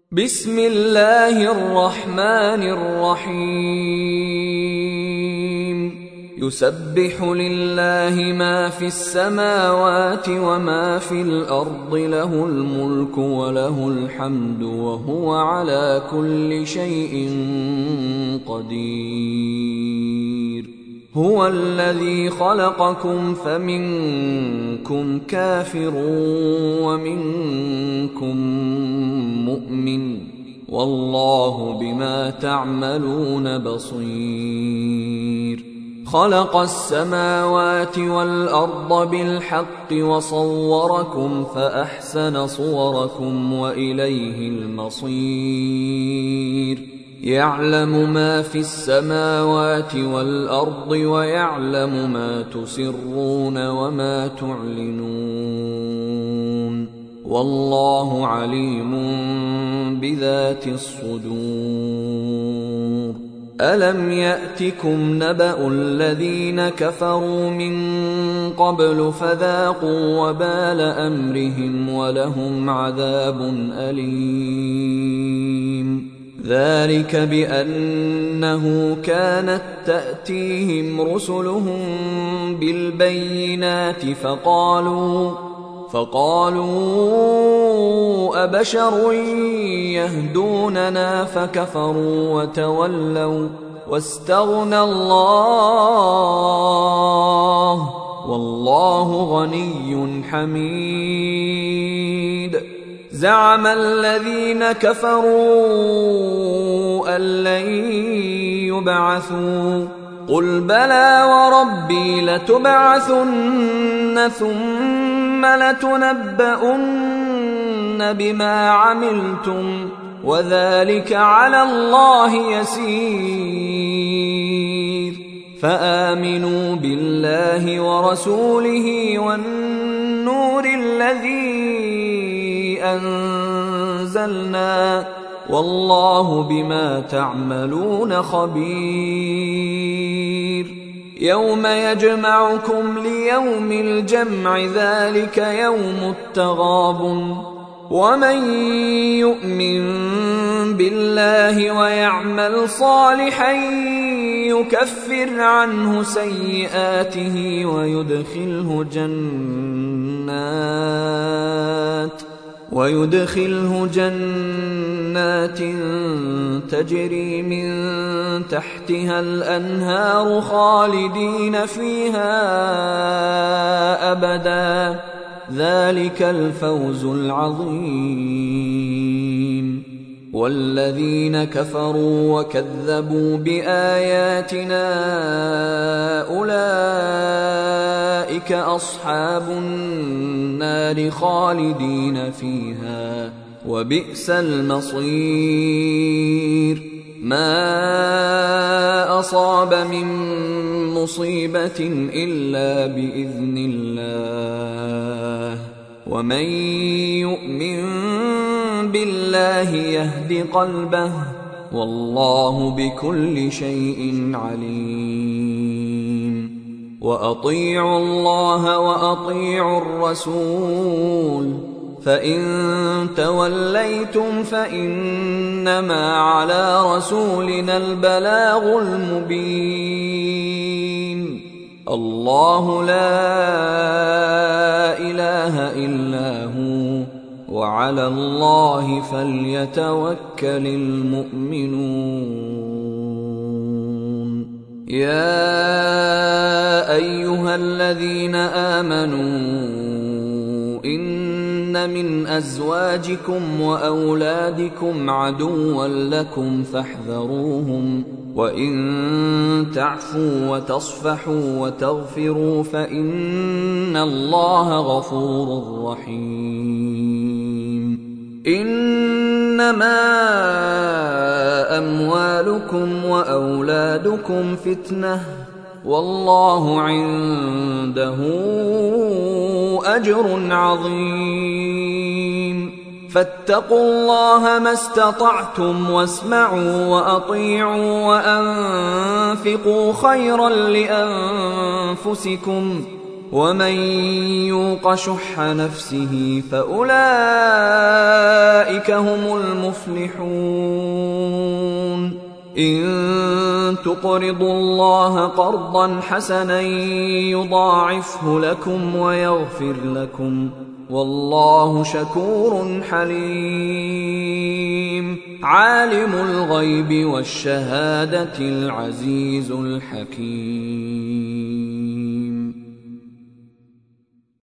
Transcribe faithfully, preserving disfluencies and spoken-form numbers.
بسم الله الرحمن الرحيم يسبح لله ما في السماوات وما في الأرض له الملك وله الحمد وهو على كل شيء قدير هو الذي خلقكم فمنكم كافر ومنكم مؤمن والله بما تعملون بصير خلق السماوات والأرض بالحق وصوركم فأحسن صوركم وإليه المصير يعلم ما في السماوات والأرض ويعلم ما تسرون وما تعلنون والله عليم بذات الصدور ألم يأتكم نبأ الذين كفروا من قبل فذاقوا وبال أمرهم ولهم عذاب أليم ذلك بأنه كانت تأتيهم رسلهم بالبينات فقالوا فقالوا أبشر يهدوننا فكفروا وتولوا واستغنى الله والله غني حميد زعم الذين كفروا أن لن يبعثوا قل بلى وربي لتبعثن ثم لتنبؤن بما عملتم وذلك على الله يسير فآمنوا بالله ورسوله والنور الذي أنزلنا والله بما تعملون خبير يوم يجمعكم ليوم الجمع ذلك يوم التغابن ومن يؤمن بالله ويعمل صالحا يكفر عنه سيئاته ويدخله جنات ويدخله جنات تجري من تحتها الأنهار خالدين فيها أبدا ذلك الفوز العظيم والذين كفروا وكذبوا بآياتنا أولئك أصحاب النار خالدين فيها وبئس المصير ما أصاب من مصيبة إلا بإذن الله ومن يؤمن بالله يهد قلبه والله بكل شيء عليم وأطيعوا الله وأطيعوا الرسول فإن توليتم فإنما على رسولنا البلاغ المبين الله لا إله إلا هو وعلى الله فليتوكل المؤمنون يا أيها الذين آمنوا إن من أزواجكم وأولادكم عدوا لكم فاحذروهم وإن تعفوا وتصفحوا وتغفروا فإن الله غفور رحيم إنما أموالكم وأولادكم فتنة والله عنده أجر عظيم فاتقوا الله ما استطعتم واسمعوا وأطيعوا وأنفقوا خيرا لأنفسكم ومن يوق شح نفسه فأولئك هم المفلحون إن تقرضوا الله قرضا حسنا يضاعفه لكم ويغفر لكم والله شكور حليم عالم الغيب والشهادة العزيز الحكيم